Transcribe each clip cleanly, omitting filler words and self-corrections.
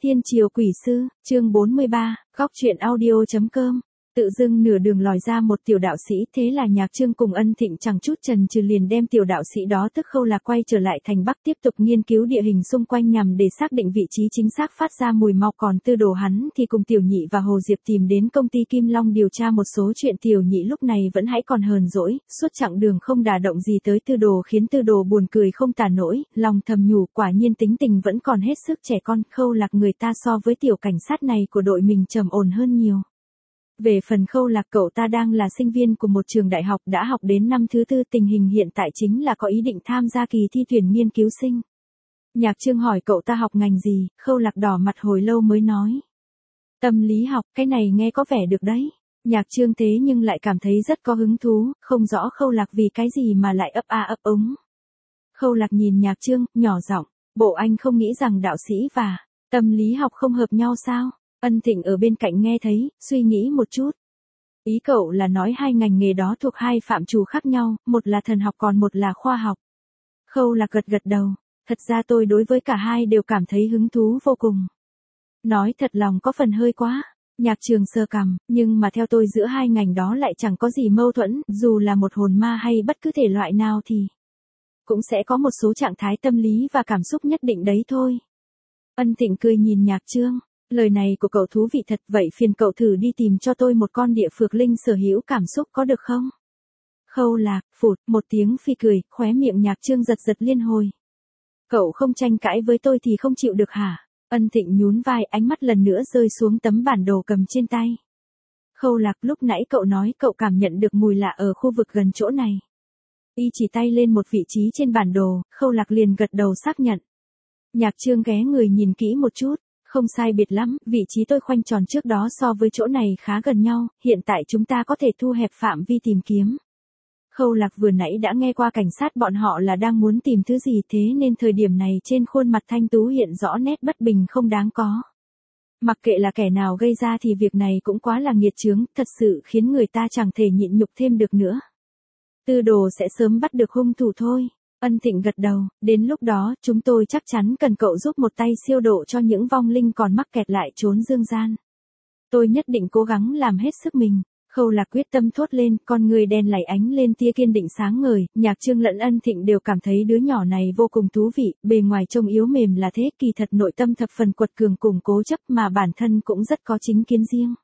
Thiên triều quỷ sư, chương 43, góc truyện audio.com. Tự dưng nửa đường lòi ra một tiểu đạo sĩ, thế là Nhạc Trương cùng Ân Thịnh chẳng chút chần chừ liền đem tiểu đạo sĩ đó tức Khâu Lạc quay trở lại thành Bắc tiếp tục nghiên cứu địa hình xung quanh nhằm để xác định vị trí chính xác phát ra mùi mau. Còn Tư Đồ hắn thì cùng Tiểu Nhị và Hồ Diệp tìm đến công ty Kim Long điều tra một số chuyện. Tiểu Nhị lúc này vẫn hãy còn hờn dỗi, suốt chặng đường không đả động gì tới Tư Đồ khiến Tư Đồ buồn cười không tả nổi, lòng thầm nhủ quả nhiên tính tình vẫn còn hết sức trẻ con. Khâu Lạc người ta so với tiểu cảnh sát này của đội mình trầm ổn hơn nhiều. Về phần Khâu Lạc, cậu ta đang là sinh viên của một trường đại học, đã học đến năm thứ 4, tình hình hiện tại chính là có ý định tham gia kỳ thi tuyển nghiên cứu sinh. Nhạc Trương hỏi cậu ta học ngành gì, Khâu Lạc đỏ mặt hồi lâu mới nói. Tâm lý học, cái này nghe có vẻ được đấy. Nhạc Trương thế nhưng lại cảm thấy rất có hứng thú, không rõ Khâu Lạc vì cái gì mà lại ấp a ấp úng. Khâu Lạc nhìn Nhạc Trương, nhỏ giọng, bộ anh không nghĩ rằng đạo sĩ và tâm lý học không hợp nhau sao? Ân Thịnh ở bên cạnh nghe thấy, suy nghĩ một chút. Ý cậu là nói hai ngành nghề đó thuộc hai phạm trù khác nhau, một là thần học còn một là khoa học. Khâu Lạc gật gật đầu, thật ra tôi đối với cả hai đều cảm thấy hứng thú vô cùng. Nói thật lòng có phần hơi quá. Nhạc Trường sơ cằm, nhưng mà theo tôi giữa hai ngành đó lại chẳng có gì mâu thuẫn, dù là một hồn ma hay bất cứ thể loại nào thì cũng sẽ có một số trạng thái tâm lý và cảm xúc nhất định đấy thôi. Ân Thịnh cười nhìn Nhạc Trương. Lời này của cậu thú vị thật, vậy phiền cậu thử đi tìm cho tôi một con địa phược linh sở hữu cảm xúc có được không? Khâu Lạc, phụt, một tiếng phi cười, khóe miệng Nhạc Trương giật giật liên hồi. Cậu không tranh cãi với tôi thì không chịu được hả? Ân Thịnh nhún vai, ánh mắt lần nữa rơi xuống tấm bản đồ cầm trên tay. Khâu Lạc, lúc nãy cậu nói cậu cảm nhận được mùi lạ ở khu vực gần chỗ này. Y chỉ tay lên một vị trí trên bản đồ, Khâu Lạc liền gật đầu xác nhận. Nhạc Trương ghé người nhìn kỹ một chút. Không sai biệt lắm, vị trí tôi khoanh tròn trước đó so với chỗ này khá gần nhau, hiện tại chúng ta có thể thu hẹp phạm vi tìm kiếm. Khâu Lạc vừa nãy đã nghe qua cảnh sát bọn họ là đang muốn tìm thứ gì, thế nên thời điểm này trên khuôn mặt thanh tú hiện rõ nét bất bình không đáng có. Mặc kệ là kẻ nào gây ra thì việc này cũng quá là nghiệt chướng, thật sự khiến người ta chẳng thể nhịn nhục thêm được nữa. Tư Đồ sẽ sớm bắt được hung thủ thôi. Ân Thịnh gật đầu, đến lúc đó, chúng tôi chắc chắn cần cậu giúp một tay siêu độ cho những vong linh còn mắc kẹt lại chốn dương gian. Tôi nhất định cố gắng làm hết sức mình. Khâu Lạc quyết tâm thốt lên, con người đen lảy ánh lên tia kiên định sáng ngời. Nhạc Trương lẫn Ân Thịnh đều cảm thấy đứa nhỏ này vô cùng thú vị, bề ngoài trông yếu mềm là thế, kỳ thật nội tâm thập phần quật cường cùng cố chấp mà bản thân cũng rất có chính kiến riêng.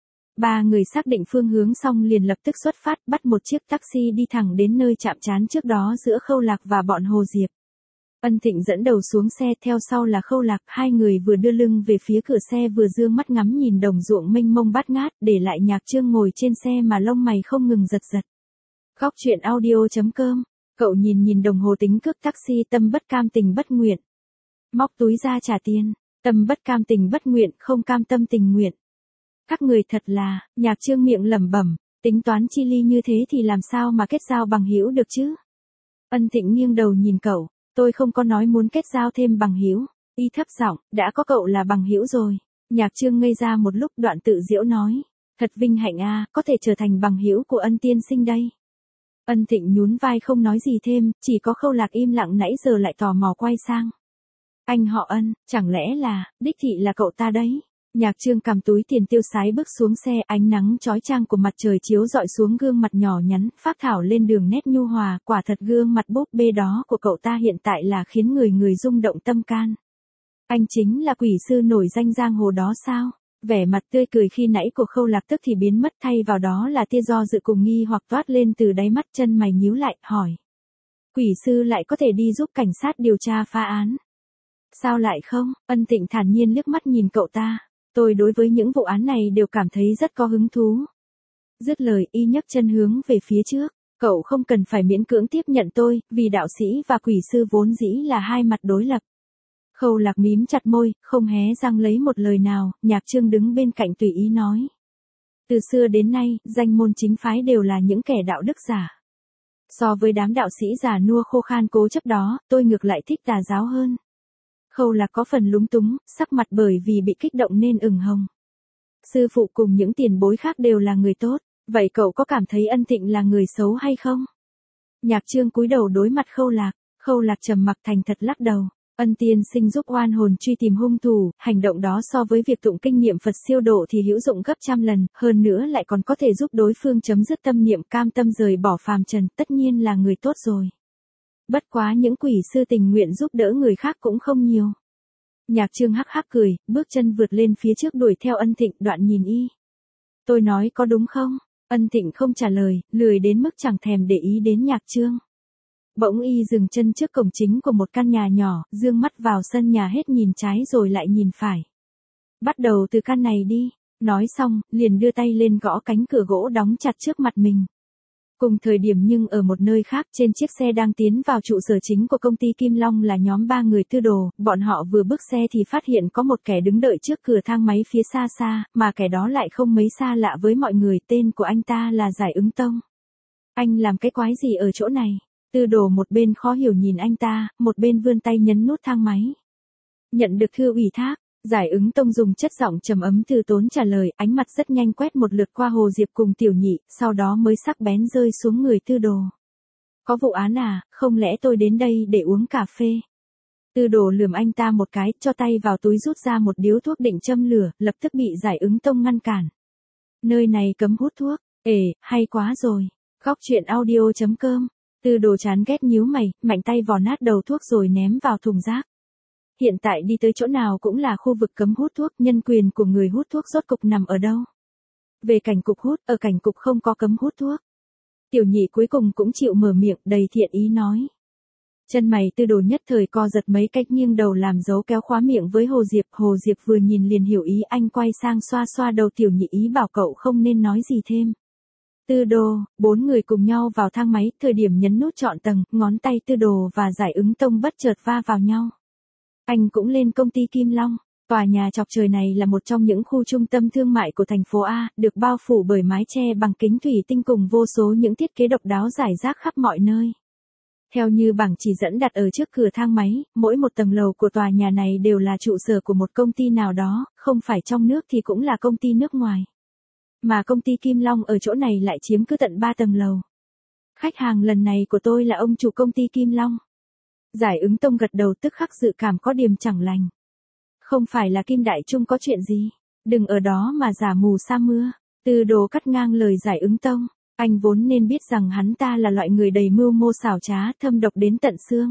Ba người xác định phương hướng xong liền lập tức xuất phát, bắt một chiếc taxi đi thẳng đến nơi chạm trán trước đó giữa Khâu Lạc và bọn Hồ Diệp. Ân Thịnh dẫn đầu xuống xe, theo sau là Khâu Lạc, hai người vừa đưa lưng về phía cửa xe vừa dương mắt ngắm nhìn đồng ruộng mênh mông bát ngát, để lại Nhạc Trương ngồi trên xe mà lông mày không ngừng giật giật. Góc truyện audio.com, cậu nhìn đồng hồ tính cước taxi, tâm bất cam tình bất nguyện. Móc túi ra trả tiền, tâm bất cam tình bất nguyện, không cam tâm tình nguyện. Các người thật là, Nhạc Trương miệng lẩm bẩm, tính toán chi ly như thế thì làm sao mà kết giao bằng hữu được chứ? Ân Thịnh nghiêng đầu nhìn cậu, tôi không có nói muốn kết giao thêm bằng hữu. Y thấp giọng, đã có cậu là bằng hữu rồi. Nhạc Trương ngây ra một lúc, đoạn tự giễu nói, thật vinh hạnh a, có thể trở thành bằng hữu của Ân tiên sinh đây. Ân Thịnh nhún vai không nói gì thêm, chỉ có Khâu Lạc im lặng nãy giờ lại tò mò quay sang. Anh họ Ân, chẳng lẽ là, đích thị là cậu ta đấy? Nhạc Trương cầm túi tiền tiêu sái bước xuống xe, ánh nắng chói chang của mặt trời chiếu rọi xuống gương mặt nhỏ nhắn, phác thảo lên đường nét nhu hòa, quả thật gương mặt búp bê đó của cậu ta hiện tại là khiến người rung động tâm can. Anh chính là quỷ sư nổi danh giang hồ đó sao? Vẻ mặt tươi cười khi nãy của Khâu Lạc tức thì biến mất, thay vào đó là tia do dự cùng nghi hoặc toát lên từ đáy mắt, chân mày nhíu lại, hỏi. Quỷ sư lại có thể đi giúp cảnh sát điều tra phá án? Sao lại không? Ân Thịnh thản nhiên liếc mắt nhìn cậu ta. Tôi đối với những vụ án này đều cảm thấy rất có hứng thú. Dứt lời, y nhấc chân hướng về phía trước. Cậu không cần phải miễn cưỡng tiếp nhận tôi, vì đạo sĩ và quỷ sư vốn dĩ là hai mặt đối lập. Khâu Lạc mím chặt môi, không hé răng lấy một lời nào. Nhạc Trương đứng bên cạnh tùy ý nói. Từ xưa đến nay, danh môn chính phái đều là những kẻ đạo đức giả. So với đám đạo sĩ già nua khô khan cố chấp đó, tôi ngược lại thích tà giáo hơn. Khâu Lạc có phần lúng túng, sắc mặt bởi vì bị kích động nên ửng hồng. Sư phụ cùng những tiền bối khác đều là người tốt, vậy cậu có cảm thấy Ân Thịnh là người xấu hay không? Nhạc Trương cúi đầu đối mặt Khâu Lạc trầm mặc thành thật lắc đầu. Ân tiên sinh giúp oan hồn truy tìm hung thủ, hành động đó so với việc tụng kinh niệm Phật siêu độ thì hữu dụng gấp trăm lần, hơn nữa lại còn có thể giúp đối phương chấm dứt tâm niệm cam tâm rời bỏ phàm trần, tất nhiên là người tốt rồi. Bất quá những quỷ sư tình nguyện giúp đỡ người khác cũng không nhiều. Nhạc Trương hắc hắc cười, bước chân vượt lên phía trước đuổi theo Ân Thịnh, đoạn nhìn y. Tôi nói có đúng không? Ân Thịnh không trả lời, lười đến mức chẳng thèm để ý đến Nhạc Trương. Bỗng y dừng chân trước cổng chính của một căn nhà nhỏ, dương mắt vào sân nhà hết nhìn trái rồi lại nhìn phải. Bắt đầu từ căn này đi, nói xong, liền đưa tay lên gõ cánh cửa gỗ đóng chặt trước mặt mình. Cùng thời điểm nhưng ở một nơi khác trên chiếc xe đang tiến vào trụ sở chính của công ty Kim Long là nhóm 3 người tư đồ, bọn họ vừa bước xe thì phát hiện có một kẻ đứng đợi trước cửa thang máy phía xa xa, mà kẻ đó lại không mấy xa lạ với mọi người, tên của anh ta là Giải Ứng Tông. Anh làm cái quái gì ở chỗ này? Tư đồ một bên khó hiểu nhìn anh ta, một bên vươn tay nhấn nút thang máy. Nhận được thư ủy thác, Giải Ứng Tông dùng chất giọng trầm ấm từ tốn trả lời, ánh mặt rất nhanh quét một lượt qua Hồ Diệp cùng Tiểu Nhị, sau đó mới sắc bén rơi xuống người tư đồ. Có vụ án à, không lẽ tôi đến đây để uống cà phê? Tư đồ lườm anh ta một cái, cho tay vào túi rút ra một điếu thuốc định châm lửa, lập tức bị Giải Ứng Tông ngăn cản. Nơi này cấm hút thuốc, hay quá rồi. Góc truyện audio.com. Tư đồ chán ghét nhíu mày, mạnh tay vò nát đầu thuốc rồi ném vào thùng rác. Hiện tại đi tới chỗ nào cũng là khu vực cấm hút thuốc, nhân quyền của người hút thuốc rốt cục nằm ở đâu? Về cảnh cục hút, ở cảnh cục không có cấm hút thuốc. Tiểu Nhị cuối cùng cũng chịu mở miệng, đầy thiện ý nói. Chân mày tư đồ nhất thời co giật mấy cách, nghiêng đầu làm dấu kéo khóa miệng với Hồ Diệp vừa nhìn liền hiểu ý, anh quay sang xoa xoa đầu Tiểu Nhị, ý bảo cậu không nên nói gì thêm. Tư đồ, 4 người cùng nhau vào thang máy, thời điểm nhấn nút chọn tầng, ngón tay tư đồ và Giải Ứng Tông bất chợt va vào nhau. Anh cũng lên công ty Kim Long. Tòa nhà chọc trời này là một trong những khu trung tâm thương mại của thành phố A, được bao phủ bởi mái che bằng kính thủy tinh cùng vô số những thiết kế độc đáo rải rác khắp mọi nơi. Theo như bảng chỉ dẫn đặt ở trước cửa thang máy, mỗi một tầng lầu của tòa nhà này đều là trụ sở của một công ty nào đó, không phải trong nước thì cũng là công ty nước ngoài. Mà công ty Kim Long ở chỗ này lại chiếm cứ tận 3 tầng lầu. Khách hàng lần này của tôi là ông chủ công ty Kim Long. Giải Ứng Tông gật đầu, tức khắc dự cảm có điểm chẳng lành. Không phải là Kim Đại Trung có chuyện gì, đừng ở đó mà giả mù sa mưa. Tư đồ cắt ngang lời Giải Ứng Tông, anh vốn nên biết rằng hắn ta là loại người đầy mưu mô xảo trá, thâm độc đến tận xương.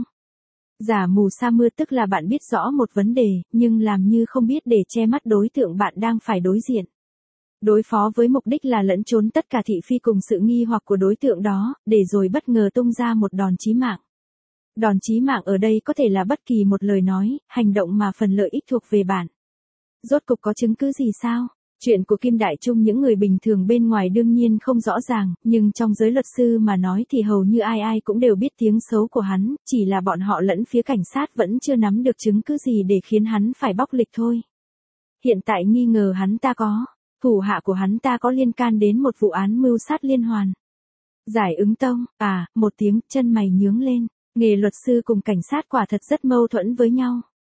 Giả mù sa mưa tức là bạn biết rõ một vấn đề, nhưng làm như không biết để che mắt đối tượng bạn đang phải đối diện. Đối phó với mục đích là lẫn trốn tất cả thị phi cùng sự nghi hoặc của đối tượng đó, để rồi bất ngờ tung ra một đòn chí mạng. Đòn chí mạng ở đây có thể là bất kỳ một lời nói, hành động mà phần lợi ích thuộc về bạn. Rốt cục có chứng cứ gì sao? Chuyện của Kim Đại Trung những người bình thường bên ngoài đương nhiên không rõ ràng, nhưng trong giới luật sư mà nói thì hầu như ai ai cũng đều biết tiếng xấu của hắn, chỉ là bọn họ lẫn phía cảnh sát vẫn chưa nắm được chứng cứ gì để khiến hắn phải bóc lịch thôi. Hiện tại nghi ngờ hắn ta có, thủ hạ của hắn ta có liên can đến một vụ án mưu sát liên hoàn. Giải Ứng Tông, một tiếng, chân mày nhướng lên. Nghề luật sư cùng cảnh sát quả thật rất mâu thuẫn với nhau.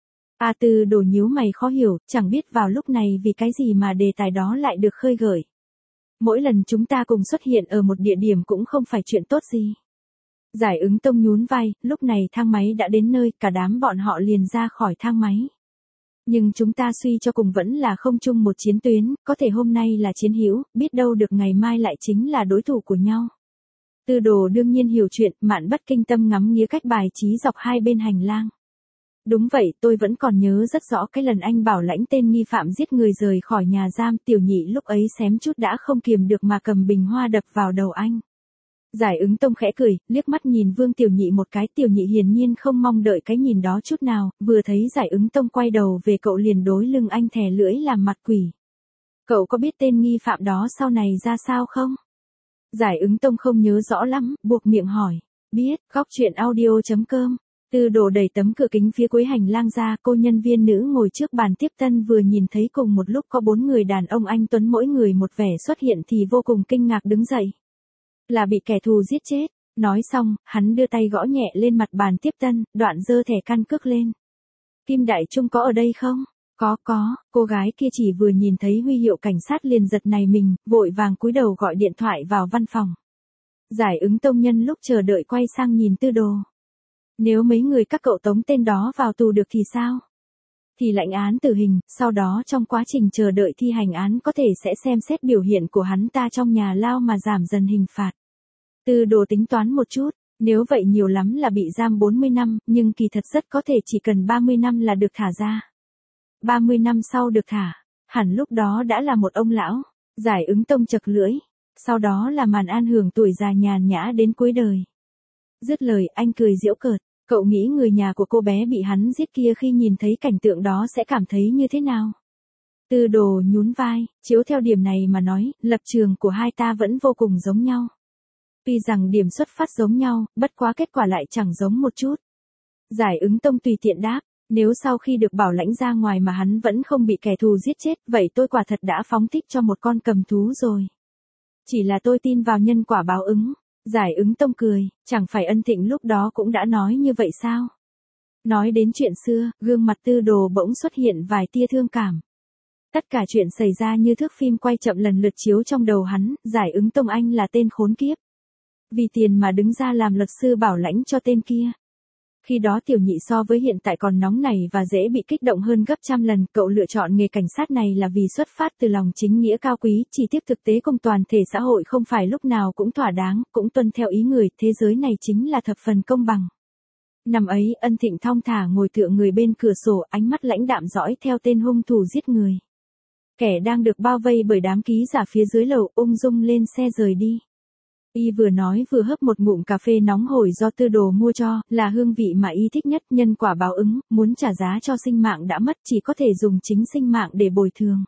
Tư đồ nhíu mày khó hiểu, chẳng biết vào lúc này vì cái gì mà đề tài đó lại được khơi gợi. Mỗi lần chúng ta cùng xuất hiện ở một địa điểm cũng không phải chuyện tốt gì. Giải Ứng Tông nhún vai, lúc này thang máy đã đến nơi, cả đám bọn họ liền ra khỏi thang máy. Nhưng chúng ta suy cho cùng vẫn là không chung một chiến tuyến, có thể hôm nay là chiến hữu, biết đâu được ngày mai lại chính là đối thủ của nhau. Tư đồ đương nhiên hiểu chuyện, Mạn Bất Kinh Tâm ngắm nghía cách bài trí dọc hai bên hành lang. Đúng vậy, tôi vẫn còn nhớ rất rõ cái lần anh bảo lãnh tên nghi phạm giết người rời khỏi nhà giam, Tiểu Nhị lúc ấy xém chút đã không kiềm được mà cầm bình hoa đập vào đầu anh. Giải Ứng Tông khẽ cười, liếc mắt nhìn Vương Tiểu Nhị một cái, Tiểu Nhị hiển nhiên không mong đợi cái nhìn đó chút nào, vừa thấy Giải Ứng Tông quay đầu về cậu liền đối lưng anh thè lưỡi làm mặt quỷ. Cậu có biết tên nghi phạm đó sau này ra sao không? Giải Ứng Tông không nhớ rõ lắm, buộc miệng hỏi. Biết, góc truyện audio.com. Tư đồ đẩy tấm cửa kính phía cuối hành lang ra, cô nhân viên nữ ngồi trước bàn tiếp tân vừa nhìn thấy cùng một lúc có 4 người đàn ông anh tuấn mỗi người một vẻ xuất hiện thì vô cùng kinh ngạc đứng dậy. Là bị kẻ thù giết chết. Nói xong, hắn đưa tay gõ nhẹ lên mặt bàn tiếp tân, đoạn giơ thẻ căn cước lên. Kim Đại Trung có ở đây không? Có, cô gái kia chỉ vừa nhìn thấy huy hiệu cảnh sát liền giật nảy mình, vội vàng cúi đầu gọi điện thoại vào văn phòng. Giải Ứng Tông nhân lúc chờ đợi quay sang nhìn Tư đồ. Nếu mấy người các cậu tống tên đó vào tù được thì sao? Thì lãnh án tử hình, sau đó trong quá trình chờ đợi thi hành án có thể sẽ xem xét biểu hiện của hắn ta trong nhà lao mà giảm dần hình phạt. Tư Đồ tính toán một chút, nếu vậy nhiều lắm là bị giam 40 năm, nhưng kỳ thật rất có thể chỉ cần 30 năm là được thả ra. 30 năm sau được thả, hẳn lúc đó đã là một ông lão. Giải Ứng Tông chật lưỡi, sau đó là màn an hưởng tuổi già nhàn nhã đến cuối đời. Dứt lời anh cười giễu cợt, cậu nghĩ người nhà của cô bé bị hắn giết kia khi nhìn thấy cảnh tượng đó sẽ cảm thấy như thế nào? Tư Đồ nhún vai, chiếu theo điểm này mà nói, lập trường của hai ta vẫn vô cùng giống nhau. Tuy rằng điểm xuất phát giống nhau, bất quá kết quả lại chẳng giống một chút. Giải Ứng Tông tùy tiện đáp, nếu sau khi được bảo lãnh ra ngoài mà hắn vẫn không bị kẻ thù giết chết, vậy tôi quả thật đã phóng thích cho một con cầm thú rồi. Chỉ là tôi tin vào nhân quả báo ứng. Giải Ứng Tông cười, chẳng phải Ân Thịnh lúc đó cũng đã nói như vậy sao? Nói đến chuyện xưa, gương mặt Tư Đồ bỗng xuất hiện vài tia thương cảm. Tất cả chuyện xảy ra như thước phim quay chậm lần lượt chiếu trong đầu hắn, Giải Ứng Tông anh là tên khốn kiếp. Vì tiền mà đứng ra làm luật sư bảo lãnh cho tên kia. Khi đó Tiểu Nhị so với hiện tại còn nóng nảy và dễ bị kích động hơn gấp trăm lần, cậu lựa chọn nghề cảnh sát này là vì xuất phát từ lòng chính nghĩa cao quý, chỉ tiếc thực tế công toàn thể xã hội không phải lúc nào cũng thỏa đáng, cũng tuân theo ý người, thế giới này chính là thập phần công bằng. Năm ấy, Ân Thịnh thong thả ngồi tựa người bên cửa sổ, ánh mắt lãnh đạm dõi theo tên hung thủ giết người. Kẻ đang được bao vây bởi đám ký giả phía dưới lầu ung dung lên xe rời đi. Y vừa nói vừa hớp một ngụm cà phê nóng hổi do Tư Đồ mua cho, là hương vị mà Y thích nhất, nhân quả báo ứng, muốn trả giá cho sinh mạng đã mất chỉ có thể dùng chính sinh mạng để bồi thường.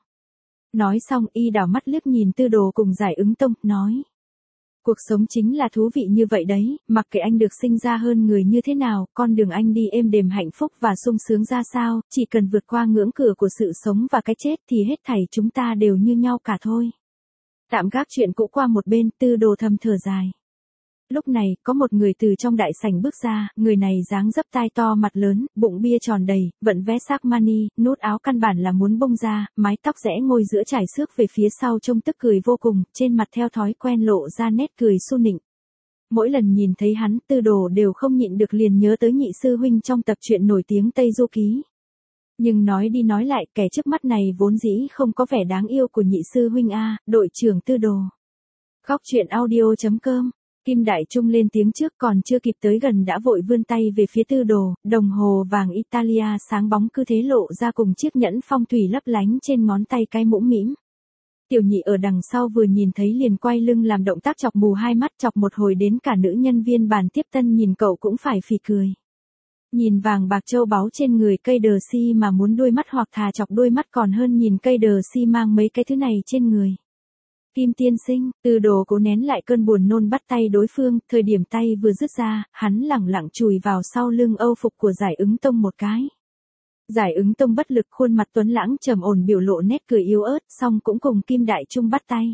Nói xong Y đảo mắt liếc nhìn Tư Đồ cùng Giải Ứng Tông, nói. Cuộc sống chính là thú vị như vậy đấy, mặc kệ anh được sinh ra hơn người như thế nào, con đường anh đi êm đềm hạnh phúc và sung sướng ra sao, chỉ cần vượt qua ngưỡng cửa của sự sống và cái chết thì hết thảy chúng ta đều như nhau cả thôi. Tạm gác chuyện cũ qua một bên, Tư Đồ thầm thở dài. Lúc này, có một người từ trong đại sảnh bước ra, người này dáng dấp tai to mặt lớn, bụng bia tròn đầy, vận vest Armani, nút áo căn bản là muốn bông ra, mái tóc rẽ ngôi giữa trải xước về phía sau trông tức cười vô cùng, trên mặt theo thói quen lộ ra nét cười su nịnh. Mỗi lần nhìn thấy hắn, Tư Đồ đều không nhịn được liền nhớ tới nhị sư huynh trong tập truyện nổi tiếng Tây Du Ký. Nhưng nói đi nói lại, kẻ trước mắt này vốn dĩ không có vẻ đáng yêu của nhị sư huynh A, đội trưởng Tư Đồ. Góc truyện audio.com, Kim Đại Trung lên tiếng trước, còn chưa kịp tới gần đã vội vươn tay về phía Tư Đồ, đồng hồ vàng Italia sáng bóng cứ thế lộ ra cùng chiếc nhẫn phong thủy lấp lánh trên ngón tay cái mũm mĩm. Tiểu Nhị ở đằng sau vừa nhìn thấy liền quay lưng làm động tác chọc mù hai mắt, chọc một hồi đến cả nữ nhân viên bàn tiếp tân nhìn cậu cũng phải phì cười. Nhìn vàng bạc châu báu trên người cây đờ si mà muốn đôi mắt hoặc thà chọc đôi mắt còn hơn nhìn cây đờ si mang mấy cái thứ này trên người. Kim tiên sinh, Tư Đồ cố nén lại cơn buồn nôn bắt tay đối phương, thời điểm tay vừa dứt ra, hắn lẳng lặng chùi vào sau lưng âu phục của Giải Ứng Tông một cái. Giải Ứng Tông bất lực, khuôn mặt tuấn lãng trầm ổn biểu lộ nét cười yếu ớt, xong cũng cùng Kim Đại Trung bắt tay.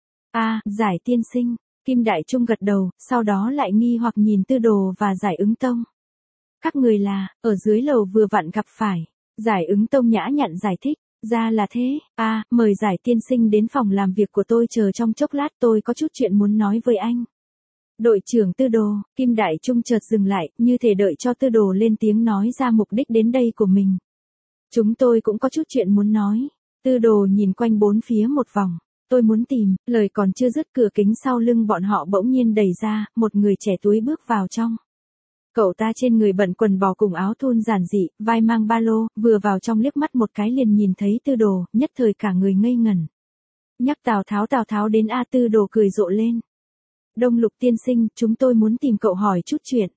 Giải tiên sinh, Kim Đại Trung gật đầu, sau đó lại nghi hoặc nhìn Tư Đồ và Giải Ứng Tông. Các người là, ở dưới lầu vừa vặn gặp phải. Giải Ứng Tông nhã nhặn giải thích, ra là thế, mời Giải tiên sinh đến phòng làm việc của tôi chờ trong chốc lát, tôi có chút chuyện muốn nói với anh. Đội trưởng Tư Đồ, Kim Đại Trung chợt dừng lại, như thể đợi cho Tư Đồ lên tiếng nói ra mục đích đến đây của mình. Chúng tôi cũng có chút chuyện muốn nói. Tư Đồ nhìn quanh bốn phía một vòng. Tôi muốn tìm, lời còn chưa dứt, cửa kính sau lưng bọn họ bỗng nhiên đẩy ra, một người trẻ tuổi bước vào trong. Cậu ta trên người bận quần bò cùng áo thun giản dị, vai mang ba lô, vừa vào trong liếc mắt một cái liền nhìn thấy Tư Đồ, nhất thời cả người ngây ngẩn. Nhắc Tào Tháo đến Tư Đồ cười rộ lên. Đông Lục tiên sinh, chúng tôi muốn tìm cậu hỏi chút chuyện.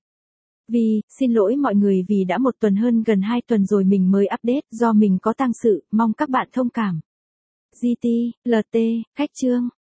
Xin lỗi mọi người vì đã một tuần hơn gần 2 tuần rồi mình mới update, do mình có tang sự, mong các bạn thông cảm. GT, LT, khách trương,